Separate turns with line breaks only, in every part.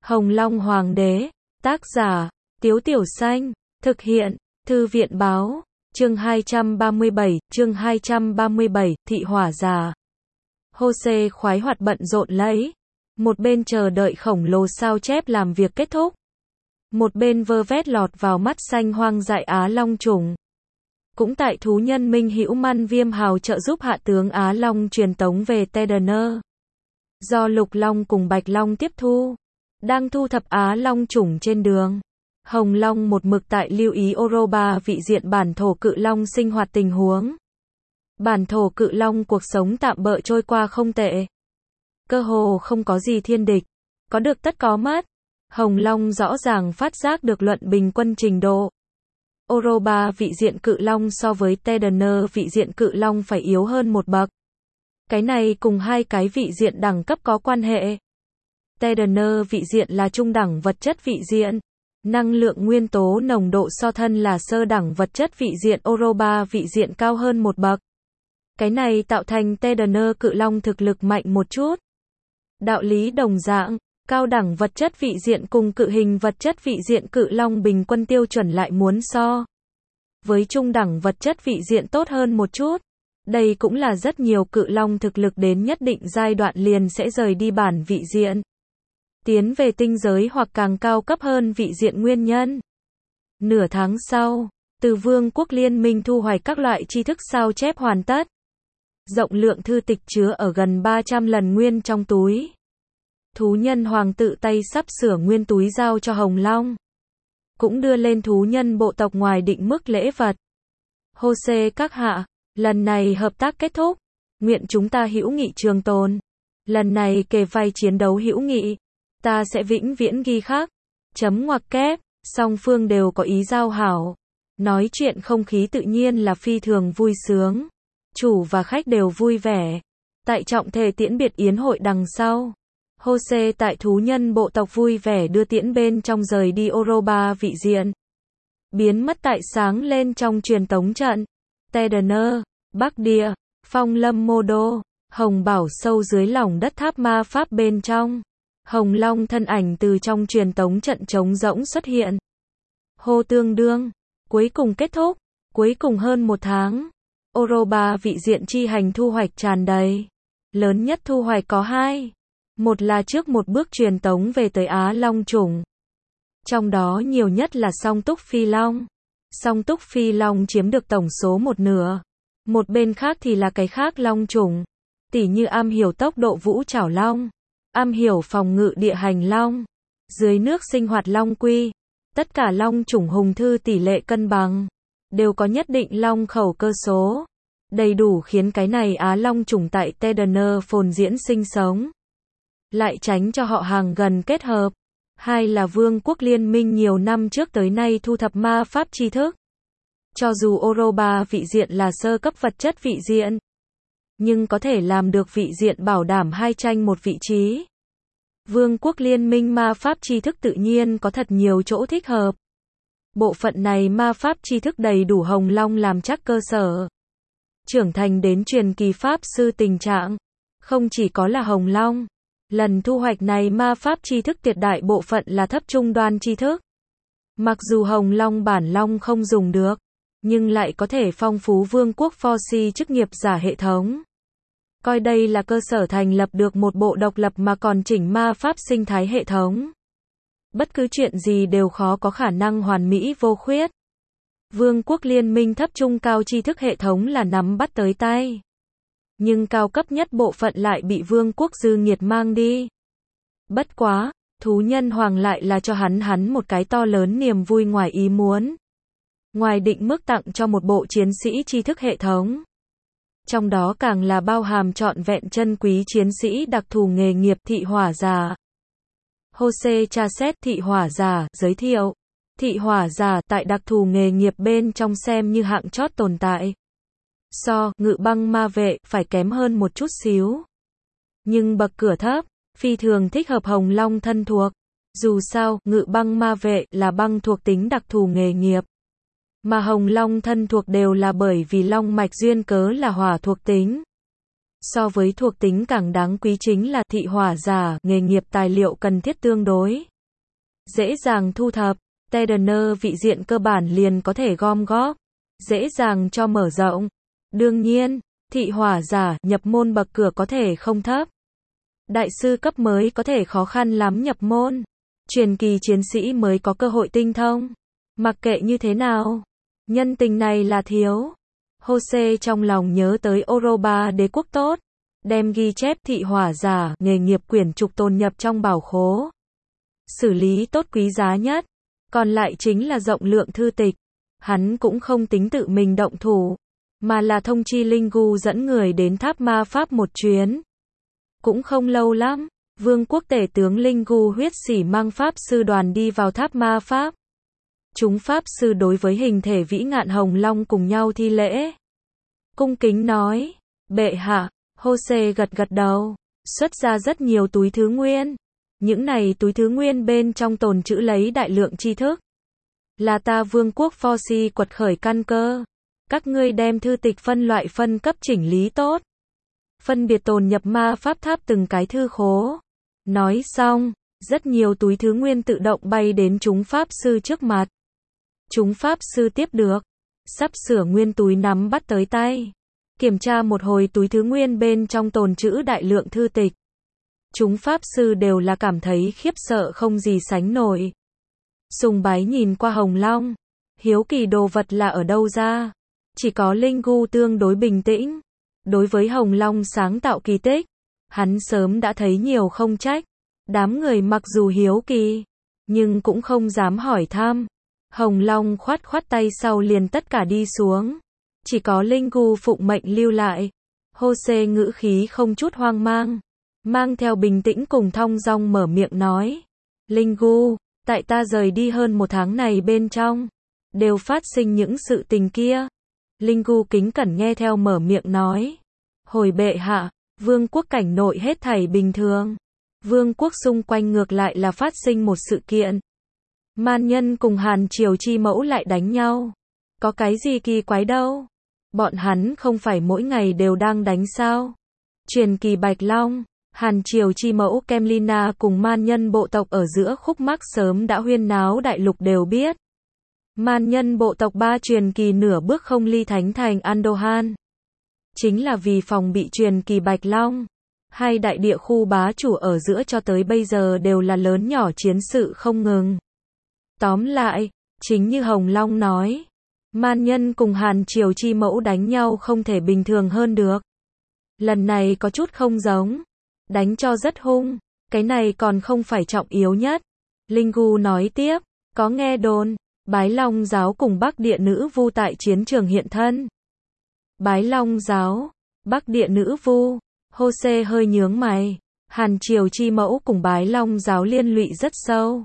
Hồng Long Hoàng đế, tác giả, Tiếu Tiểu Xanh, thực hiện, Thư viện Báo, chương 237, Thị Hỏa Già. Jose khoái hoạt bận rộn lấy, một bên chờ đợi khổng lồ sao chép làm việc kết thúc, một bên vơ vét lọt vào mắt xanh hoang dại Á Long trùng. Cũng tại thú nhân Minh Hữu Man Viêm Hào trợ giúp hạ tướng Á Long truyền tống về Tedener. Do Lục Long cùng Bạch Long tiếp thu, đang thu thập Á Long trùng trên đường. Hồng Long một mực tại lưu ý Oroba vị diện bản thổ cự long sinh hoạt tình huống. Bản thổ cự long cuộc sống tạm bợ trôi qua không tệ. Cơ hồ không có gì thiên địch. Có được tất có mất. Hồng Long rõ ràng phát giác được luận bình quân trình độ. Oroba vị diện cự long so với Tedener vị diện cự long phải yếu hơn một bậc. Cái này cùng hai cái vị diện đẳng cấp có quan hệ. Tedener vị diện là trung đẳng vật chất vị diện. Năng lượng nguyên tố nồng độ so thân là sơ đẳng vật chất vị diện. Oroba vị diện cao hơn một bậc. Cái này tạo thành Tedener cự long thực lực mạnh một chút. Đạo lý đồng dạng, cao đẳng vật chất vị diện cùng cự hình vật chất vị diện cự long bình quân tiêu chuẩn lại muốn so với trung đẳng vật chất vị diện tốt hơn một chút. Đây cũng là rất nhiều cự long thực lực đến nhất định giai đoạn liền sẽ rời đi bản vị diện, tiến về tinh giới hoặc càng cao cấp hơn vị diện nguyên nhân. Nửa tháng sau, từ Vương quốc Liên minh thu hoạch các loại tri thức sao chép hoàn tất. Rộng lượng thư tịch chứa ở gần 300 lần nguyên trong túi. Thú nhân hoàng tự tay sắp sửa nguyên túi giao cho Hồng Long. Cũng đưa lên thú nhân bộ tộc ngoài định mức lễ vật. Jose các hạ, lần này hợp tác kết thúc. Nguyện chúng ta hữu nghị trường tồn. Lần này kề vai chiến đấu hữu nghị. Ta sẽ vĩnh viễn ghi khắc. Chấm ngoặc kép, song phương đều có ý giao hảo. Nói chuyện không khí tự nhiên là phi thường vui sướng. Chủ và khách đều vui vẻ. Tại trọng thể tiễn biệt yến hội đằng sau. Jose tại thú nhân bộ tộc vui vẻ đưa tiễn bên trong rời đi Oroba vị diện. Biến mất tại sáng lên trong truyền tống trận. Tedener, Bắc Địa, Phong Lâm Mô Đô, Hồng Bảo sâu dưới lòng đất tháp ma pháp bên trong. Hồng Long thân ảnh từ trong truyền tống trận trống rỗng xuất hiện. Hô tương đương, cuối cùng kết thúc, cuối cùng hơn một tháng. Oroba vị diện chi hành thu hoạch tràn đầy. Lớn nhất thu hoạch có hai. Một là trước một bước truyền tống về tới Á Long chủng. Trong đó nhiều nhất là song túc phi long. Song túc phi long chiếm được tổng số một nửa. Một bên khác thì là cái khác long chủng. Tỉ như am hiểu tốc độ vũ trảo long. Am hiểu phòng ngự địa hành long. Dưới nước sinh hoạt long quy. Tất cả long chủng hùng thư tỷ lệ cân bằng. Đều có nhất định long khẩu cơ số. Đầy đủ khiến cái này Á Long chủng tại Tedener phồn diễn sinh sống. Lại tránh cho họ hàng gần kết hợp. Hai là Vương quốc Liên minh nhiều năm trước tới nay thu thập ma pháp tri thức. Cho dù Oroba vị diện là sơ cấp vật chất vị diện, nhưng có thể làm được vị diện bảo đảm hai tranh một vị trí. Vương quốc Liên minh ma pháp tri thức tự nhiên có thật nhiều chỗ thích hợp. Bộ phận này ma pháp tri thức đầy đủ Hồng Long làm chắc cơ sở. Trưởng thành đến truyền kỳ pháp sư tình trạng. Không chỉ có là Hồng Long. Lần thu hoạch này ma pháp tri thức tuyệt đại bộ phận là thấp trung đoan tri thức. Mặc dù Hồng Long bản long không dùng được, nhưng lại có thể phong phú vương quốc Forci chức nghiệp giả hệ thống. Coi đây là cơ sở thành lập được một bộ độc lập mà còn chỉnh ma pháp sinh thái hệ thống. Bất cứ chuyện gì đều khó có khả năng hoàn mỹ vô khuyết. Vương quốc Liên minh thấp trung cao tri thức hệ thống là nắm bắt tới tay. Nhưng cao cấp nhất bộ phận lại bị vương quốc dư nghiệt mang đi. Bất quá, thú nhân hoàng lại là cho hắn một cái to lớn niềm vui ngoài ý muốn. Ngoài định mức tặng cho một bộ chiến sĩ tri thức hệ thống. Trong đó càng là bao hàm trọn vẹn chân quý chiến sĩ đặc thù nghề nghiệp thị hỏa già. Jose tra xét thị hỏa già, giới thiệu. Thị hỏa già tại đặc thù nghề nghiệp bên trong xem như hạng chót tồn tại. So, ngự băng ma vệ, phải kém hơn một chút xíu. Nhưng bậc cửa thấp, phi thường thích hợp Hồng Long thân thuộc. Dù sao, ngự băng ma vệ là băng thuộc tính đặc thù nghề nghiệp. Mà Hồng Long thân thuộc đều là bởi vì long mạch duyên cớ là hỏa thuộc tính. So với thuộc tính càng đáng quý chính là thị hỏa giả, nghề nghiệp tài liệu cần thiết tương đối dễ dàng thu thập. Tedener vị diện cơ bản liền có thể gom góp, dễ dàng cho mở rộng. Đương nhiên, thị hỏa giả nhập môn bậc cửa có thể không thấp. Đại sư cấp mới có thể khó khăn lắm nhập môn. Truyền kỳ chiến sĩ mới có cơ hội tinh thông. Mặc kệ như thế nào, nhân tình này là thiếu. Jose trong lòng nhớ tới Oroba đế quốc tốt, đem ghi chép thị hỏa giả, nghề nghiệp quyển trục tồn nhập trong bảo khố. Xử lý tốt quý giá nhất, còn lại chính là rộng lượng thư tịch. Hắn cũng không tính tự mình động thủ, mà là thông chi Linh Gu dẫn người đến tháp ma pháp một chuyến. Cũng không lâu lắm, vương quốc tể tướng Linh Gu huyết sỉ mang pháp sư đoàn đi vào tháp ma pháp. Chúng pháp sư đối với hình thể vĩ ngạn hồng long cùng nhau thi lễ. Cung kính nói, bệ hạ. Jose gật gật đầu, xuất ra rất nhiều túi thứ nguyên. Những này túi thứ nguyên bên trong tồn trữ lấy đại lượng tri thức. Là ta vương quốc Forsi quật khởi căn cơ. Các ngươi đem thư tịch phân loại phân cấp chỉnh lý tốt. Phân biệt tồn nhập ma pháp tháp từng cái thư khố. Nói xong, rất nhiều túi thứ nguyên tự động bay đến chúng pháp sư trước mặt. Chúng pháp sư tiếp được, sắp sửa nguyên túi nắm bắt tới tay. Kiểm tra một hồi túi thứ nguyên bên trong tồn trữ đại lượng thư tịch. Chúng pháp sư đều là cảm thấy khiếp sợ không gì sánh nổi. Sùng bái nhìn qua hồng long, hiếu kỳ đồ vật là ở đâu ra. Chỉ có Linh Gu tương đối bình tĩnh. Đối với hồng long sáng tạo kỳ tích, hắn sớm đã thấy nhiều không trách. Đám người mặc dù hiếu kỳ, nhưng cũng không dám hỏi thăm. Hồng long khoát khoát tay sau liền tất cả đi xuống. Chỉ có Linh Gu phụng mệnh lưu lại. Jose ngữ khí không chút hoang mang theo bình tĩnh cùng thong dong mở miệng nói. Linh Gu, tại ta rời đi hơn một tháng này bên trong, đều phát sinh những sự tình kia. Linh Gu kính cẩn nghe theo mở miệng nói. Hồi bệ hạ, vương quốc cảnh nội hết thảy bình thường. Vương quốc xung quanh ngược lại là phát sinh một sự kiện. Man nhân cùng Hàn Triều chi mẫu lại đánh nhau. Có cái gì kỳ quái đâu. Bọn hắn không phải mỗi ngày đều đang đánh sao. Truyền kỳ Bạch Long, Hàn Triều chi mẫu Kemlina cùng man nhân bộ tộc ở giữa khúc mắc sớm đã huyên náo đại lục đều biết. Man nhân bộ tộc 3 truyền kỳ nửa bước không ly thánh thành Andohan. Chính là vì phòng bị truyền kỳ Bạch Long. Hai đại địa khu bá chủ ở giữa cho tới bây giờ đều là lớn nhỏ chiến sự không ngừng. Tóm lại, chính như Hồng Long nói, man nhân cùng Hàn Triều chi mẫu đánh nhau không thể bình thường hơn được. Lần này có chút không giống, đánh cho rất hung, cái này còn không phải trọng yếu nhất. Linh Gu nói tiếp, có nghe đồn, Bái Long giáo cùng Bắc Địa nữ vu tại chiến trường hiện thân. Bái Long giáo, Bắc Địa nữ vu, Jose hơi nhướng mày, Hàn Triều chi mẫu cùng Bái Long giáo liên lụy rất sâu.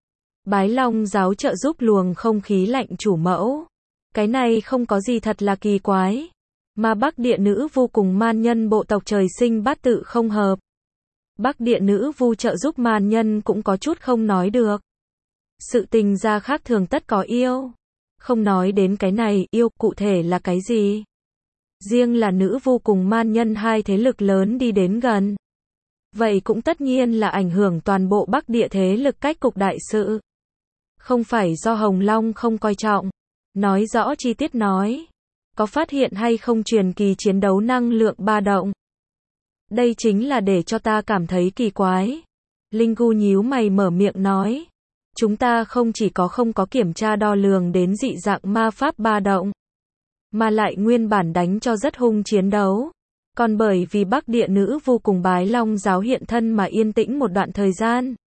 Bái Long giáo trợ giúp luồng không khí lạnh chủ mẫu. Cái này không có gì thật là kỳ quái. Mà Bắc Địa nữ vu cùng man nhân bộ tộc trời sinh bát tự không hợp. Bắc Địa nữ vu trợ giúp man nhân cũng có chút không nói được. Sự tình ra khác thường tất có yêu. Không nói đến cái này, yêu cụ thể là cái gì? Riêng là nữ vu cùng man nhân hai thế lực lớn đi đến gần. Vậy cũng tất nhiên là ảnh hưởng toàn bộ Bắc Địa thế lực cách cục đại sự. Không phải do Hồng Long không coi trọng. Nói rõ chi tiết nói. Có phát hiện hay không truyền kỳ chiến đấu năng lượng ba động? Đây chính là để cho ta cảm thấy kỳ quái. Linh Gu nhíu mày mở miệng nói. Chúng ta không chỉ không có kiểm tra đo lường đến dị dạng ma pháp ba động, mà lại nguyên bản đánh cho rất hung chiến đấu. Còn bởi vì Bắc Địa nữ vu cùng Bái Long giáo hiện thân mà yên tĩnh một đoạn thời gian.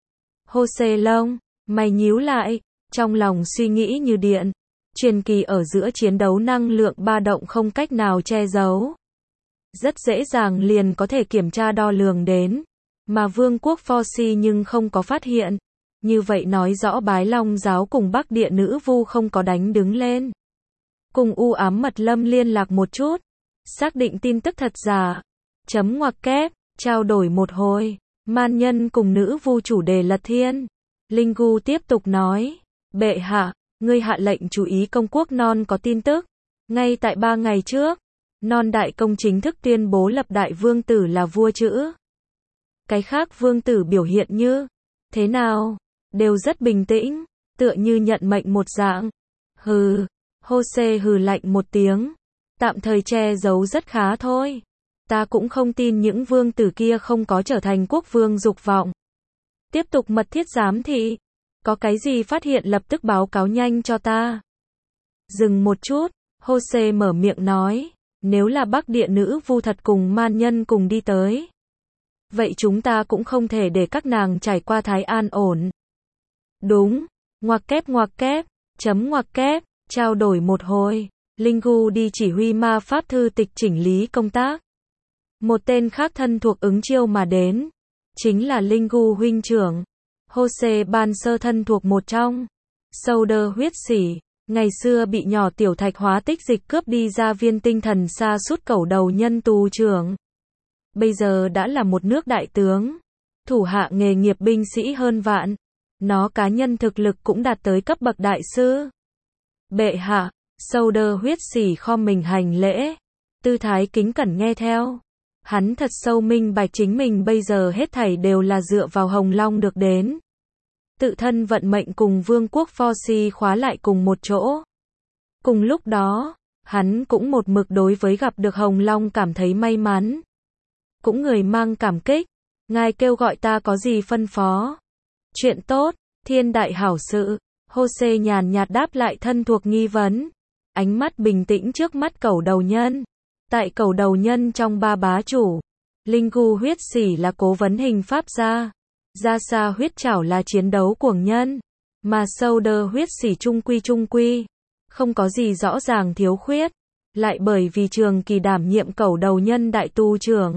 Jose Long, mày nhíu lại, trong lòng suy nghĩ như điện. Truyền kỳ ở giữa chiến đấu năng lượng ba động không cách nào che giấu. Rất dễ dàng liền có thể kiểm tra đo lường đến. Mà vương quốc Forsi nhưng không có phát hiện. Như vậy nói rõ Bái Long giáo cùng Bắc Địa nữ vu không có đánh đứng lên. Cùng u ám mật lâm liên lạc một chút. Xác định tin tức thật giả. Chấm ngoặc kép, trao đổi một hồi. Man nhân cùng nữ vu chủ đề lật thiên. Linh Gu tiếp tục nói. Bệ hạ, ngươi hạ lệnh chú ý công quốc non có tin tức. Ngay tại 3 ngày trước, non đại công chính thức tuyên bố lập đại vương tử là vua chữ. Cái khác vương tử biểu hiện như thế nào? đều rất bình tĩnh, tựa như nhận mệnh một dạng. Hừ, Jose hừ lạnh một tiếng, tạm thời che giấu rất khá thôi. Ta cũng không tin những vương tử kia không có trở thành quốc vương dục vọng. Tiếp tục mật thiết giám thị, có cái gì phát hiện lập tức báo cáo nhanh cho ta. Dừng một chút, Jose mở miệng nói, nếu là Bắc Địa nữ vu thật cùng man nhân cùng đi tới, vậy chúng ta cũng không thể để các nàng trải qua thái an ổn. Đúng, ngoặc kép, chấm ngoặc kép, trao đổi một hồi, Lingu đi chỉ huy ma pháp thư tịch chỉnh lý công tác. Một tên khác thân thuộc ứng chiêu mà đến, chính là Lingu huynh trưởng. Jose ban sơ thân thuộc một trong. Souder huyết sỉ, ngày xưa bị nhỏ tiểu thạch hóa tích dịch cướp đi ra viên tinh thần sa sút cẩu đầu nhân tù trưởng. Bây giờ đã là một nước đại tướng, thủ hạ nghề nghiệp binh sĩ hơn vạn. Nó cá nhân thực lực cũng đạt tới cấp bậc đại sư. Bệ hạ, Souder huyết sỉ khom mình hành lễ, tư thái kính cẩn nghe theo. Hắn thật sâu minh bạch chính mình bây giờ hết thảy đều là dựa vào Hồng Long được đến. Tự thân vận mệnh cùng vương quốc Forsi khóa lại cùng một chỗ. Cùng lúc đó, hắn cũng một mực đối với gặp được Hồng Long cảm thấy may mắn. Cũng người mang cảm kích, ngài kêu gọi ta có gì phân phó. Chuyện tốt, thiên đại hảo sự, Jose nhàn nhạt đáp lại thân thuộc nghi vấn. Ánh mắt bình tĩnh trước mắt cẩu đầu nhân. Tại cẩu đầu nhân trong ba bá chủ, Lingu huyết sỉ là cố vấn hình pháp gia. Gia Sa huyết trảo là chiến đấu cuồng nhân, mà Souder huyết sỉ trung quy, không có gì rõ ràng thiếu khuyết, lại bởi vì trường kỳ đảm nhiệm cẩu đầu nhân đại tu trưởng.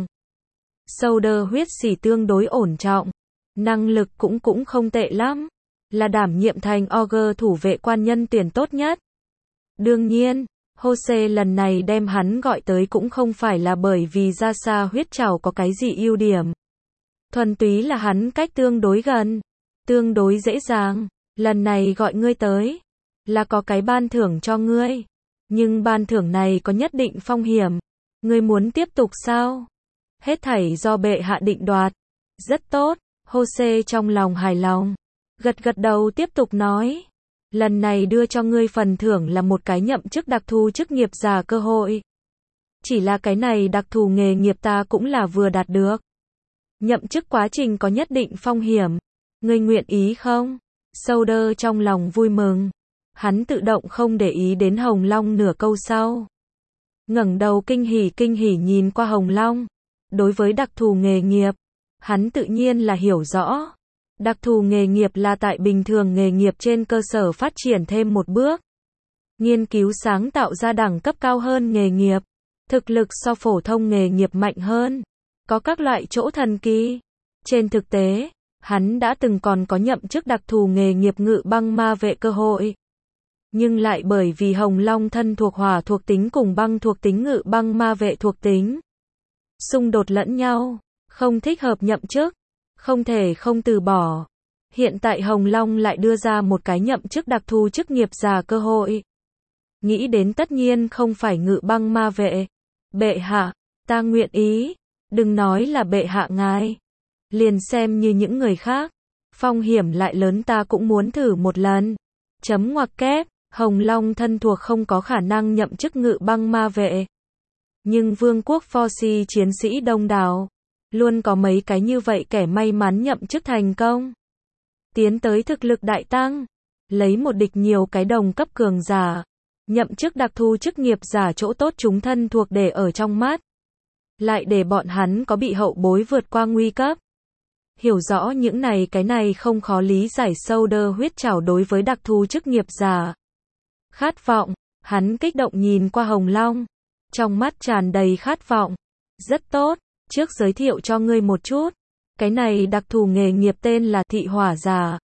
Souder huyết sỉ tương đối ổn trọng, năng lực cũng không tệ lắm, là đảm nhiệm thành Ogre thủ vệ quan nhân tuyển tốt nhất. Đương nhiên, Jose lần này đem hắn gọi tới cũng không phải là bởi vì Gia Sa huyết trảo có cái gì ưu điểm. Thuần túy là hắn cách tương đối gần, tương đối dễ dàng. Lần này gọi ngươi tới, là có cái ban thưởng cho ngươi. Nhưng ban thưởng này có nhất định phong hiểm. Ngươi muốn tiếp tục sao? Hết thảy do bệ hạ định đoạt. Rất tốt, Jose trong lòng hài lòng. Gật đầu tiếp tục nói. Lần này đưa cho ngươi phần thưởng là một cái nhậm chức đặc thù chức nghiệp giả cơ hội. Chỉ là cái này đặc thù nghề nghiệp ta cũng là vừa đạt được. Nhậm chức quá trình có nhất định phong hiểm. Ngươi nguyện ý không? Souder trong lòng vui mừng. Hắn tự động không để ý đến Hồng Long nửa câu sau. Ngẩng đầu kinh hỉ nhìn qua Hồng Long. Đối với đặc thù nghề nghiệp, hắn tự nhiên là hiểu rõ. Đặc thù nghề nghiệp là tại bình thường nghề nghiệp trên cơ sở phát triển thêm một bước. Nghiên cứu sáng tạo ra đẳng cấp cao hơn nghề nghiệp. Thực lực so phổ thông nghề nghiệp mạnh hơn. Có các loại chỗ thần kỳ. Trên thực tế, hắn đã từng còn có nhậm chức đặc thù nghề nghiệp ngự băng ma vệ cơ hội. Nhưng lại bởi vì Hồng Long thân thuộc hỏa thuộc tính cùng băng thuộc tính ngự băng ma vệ thuộc tính. Xung đột lẫn nhau, không thích hợp nhậm chức, không thể không từ bỏ. Hiện tại Hồng Long lại đưa ra một cái nhậm chức đặc thù chức nghiệp giả cơ hội. Nghĩ đến tất nhiên không phải ngự băng ma vệ. Bệ hạ, ta nguyện ý. Đừng nói là bệ hạ ngài. Liền xem như những người khác. Phong hiểm lại lớn ta cũng muốn thử một lần. Chấm ngoặc kép, Hồng Long thân thuộc không có khả năng nhậm chức ngự băng ma vệ. Nhưng vương quốc Forsi chiến sĩ đông đảo. Luôn có mấy cái như vậy kẻ may mắn nhậm chức thành công. Tiến tới thực lực đại tăng. Lấy một địch nhiều cái đồng cấp cường giả. Nhậm chức đặc thù chức nghiệp giả chỗ tốt chúng thân thuộc để ở trong mắt. Lại để bọn hắn có bị hậu bối vượt qua nguy cấp. Hiểu rõ những này cái này không khó lý giải Souder huyết trảo đối với đặc thù chức nghiệp giả. Khát vọng, hắn kích động nhìn qua Hồng Long. Trong mắt tràn đầy khát vọng. Rất tốt, trước giới thiệu cho ngươi một chút. Cái này đặc thù nghề nghiệp tên là thị hỏa giả.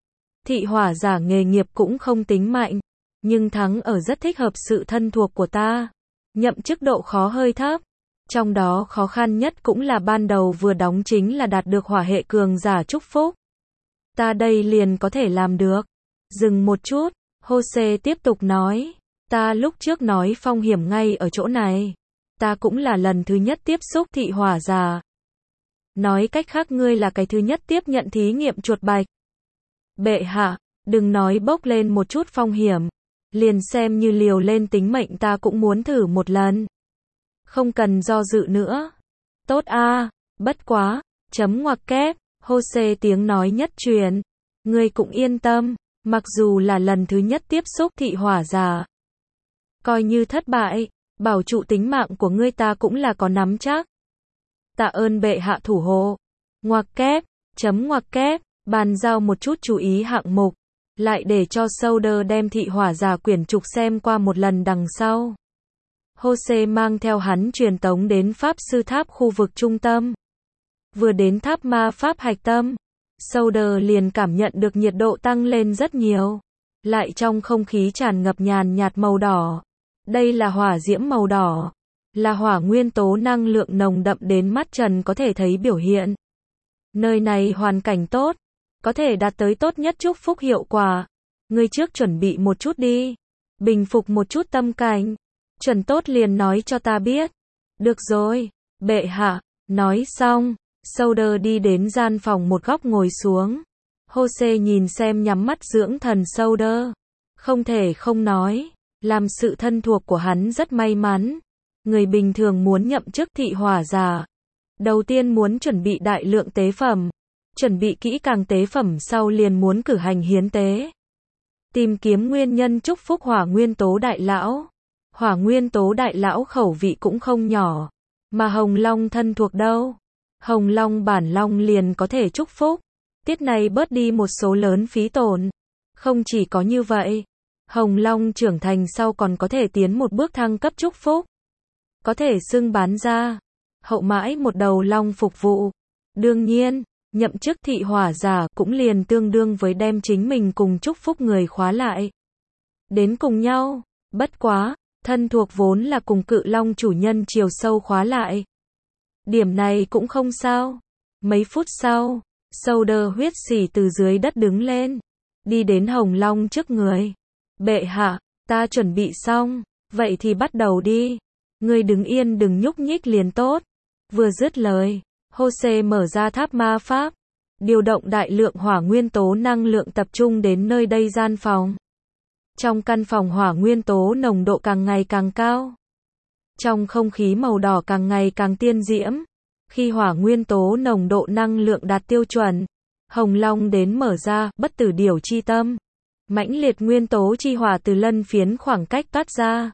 Thị hỏa giả nghề nghiệp cũng không tính mạnh. Nhưng thắng ở rất thích hợp sự thân thuộc của ta. Nhậm chức độ khó hơi thấp. Trong đó khó khăn nhất cũng là ban đầu vừa đóng chính là đạt được hỏa hệ cường giả chúc phúc. Ta đây liền có thể làm được. Dừng một chút, Jose tiếp tục nói. Ta lúc trước nói phong hiểm ngay ở chỗ này. Ta cũng là lần thứ nhất tiếp xúc thị hỏa giả. Nói cách khác ngươi là cái thứ nhất tiếp nhận thí nghiệm chuột bạch. Bệ hạ, đừng nói bốc lên một chút phong hiểm. Liền xem như liều lên tính mệnh ta cũng muốn thử một lần. Không cần do dự nữa. Tốt a, bất quá, chấm ngoặc kép, Jose tiếng nói nhất truyền. Ngươi cũng yên tâm, mặc dù là lần thứ nhất tiếp xúc thị hỏa giả. Coi như thất bại, bảo trụ tính mạng của ngươi ta cũng là có nắm chắc. Tạ ơn bệ hạ thủ hộ. Ngoặc kép, chấm ngoặc kép, bàn giao một chút chú ý hạng mục. Lại để cho Solder đem thị hỏa giả quyển trục xem qua một lần đằng sau. Jose mang theo hắn truyền tống đến Pháp sư tháp khu vực trung tâm. Vừa đến tháp ma Pháp hạch tâm, Solder liền cảm nhận được nhiệt độ tăng lên rất nhiều. Lại trong không khí tràn ngập nhàn nhạt màu đỏ. Đây là hỏa diễm màu đỏ. Là hỏa nguyên tố năng lượng nồng đậm đến mắt trần có thể thấy biểu hiện. Nơi này hoàn cảnh tốt. Có thể đạt tới tốt nhất chúc phúc hiệu quả. Ngươi trước chuẩn bị một chút đi. Bình phục một chút tâm cảnh. Chuẩn tốt liền nói cho ta biết. Được rồi, bệ hạ. Nói xong, Solder đi đến gian phòng một góc ngồi xuống. Jose nhìn xem nhắm mắt dưỡng thần Solder. Không thể không nói. Làm sự thân thuộc của hắn rất may mắn. Người bình thường muốn nhậm chức thị hỏa giả. Đầu tiên muốn chuẩn bị đại lượng tế phẩm. Chuẩn bị kỹ càng tế phẩm sau liền muốn cử hành hiến tế. Tìm kiếm nguyên nhân chúc phúc hỏa nguyên tố đại lão. Hỏa nguyên tố đại lão khẩu vị cũng không nhỏ. Mà Hồng Long thân thuộc đâu. Hồng Long bản long liền có thể chúc phúc. Tiết này bớt đi một số lớn phí tổn. Không chỉ có như vậy. Hồng Long trưởng thành sau còn có thể tiến một bước thăng cấp chúc phúc. Có thể xưng bán ra. Hậu mãi một đầu long phục vụ. Đương nhiên. Nhậm chức thị hỏa giả cũng liền tương đương với đem chính mình cùng chúc phúc người khóa lại. Đến cùng nhau, bất quá, thân thuộc vốn là cùng cự long chủ nhân chiều sâu khóa lại. Điểm này cũng không sao. Mấy phút sau, Solder huyết sỉ từ dưới đất đứng lên, đi đến Hồng Long trước người. Bệ hạ, ta chuẩn bị xong, vậy thì bắt đầu đi. Ngươi đứng yên đừng nhúc nhích liền tốt. Vừa dứt lời. Jose mở ra tháp ma Pháp, điều động đại lượng hỏa nguyên tố năng lượng tập trung đến nơi đây gian phòng. Trong căn phòng hỏa nguyên tố nồng độ càng ngày càng cao. Trong không khí màu đỏ càng ngày càng tiên diễm. Khi hỏa nguyên tố nồng độ năng lượng đạt tiêu chuẩn, Hồng Long đến mở ra, bất tử điểu chi tâm. Mãnh liệt nguyên tố chi hỏa từ lân phiến khoảng cách toát ra.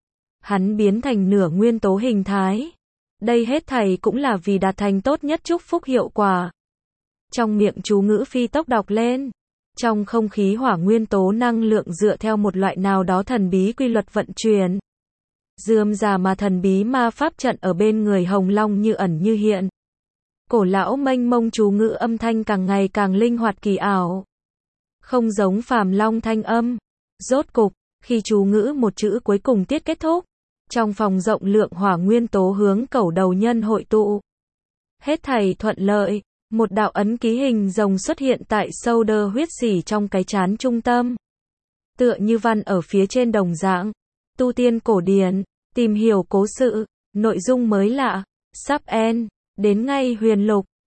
Hắn biến thành nửa nguyên tố hình thái. Đây hết thảy cũng là vì đạt thành tốt nhất chúc phúc hiệu quả. Trong miệng chú ngữ phi tốc đọc lên. Trong không khí hỏa nguyên tố năng lượng dựa theo một loại nào đó thần bí quy luật vận chuyển. Rườm rà mà thần bí ma pháp trận ở bên người Hồng Long như ẩn như hiện. Cổ lão mênh mông chú ngữ âm thanh càng ngày càng linh hoạt kỳ ảo. Không giống phàm long thanh âm. Rốt cục, khi chú ngữ một chữ cuối cùng tiết kết thúc. Trong phòng rộng lượng hỏa nguyên tố hướng cẩu đầu nhân hội tụ. Hết thảy thuận lợi, một đạo ấn ký hình rồng xuất hiện tại Solder huyết sỉ trong cái trán trung tâm. Tựa như văn ở phía trên đồng dạng. Tu tiên cổ điển, tìm hiểu cố sự, nội dung mới lạ, sắp end, đến ngay huyền lục.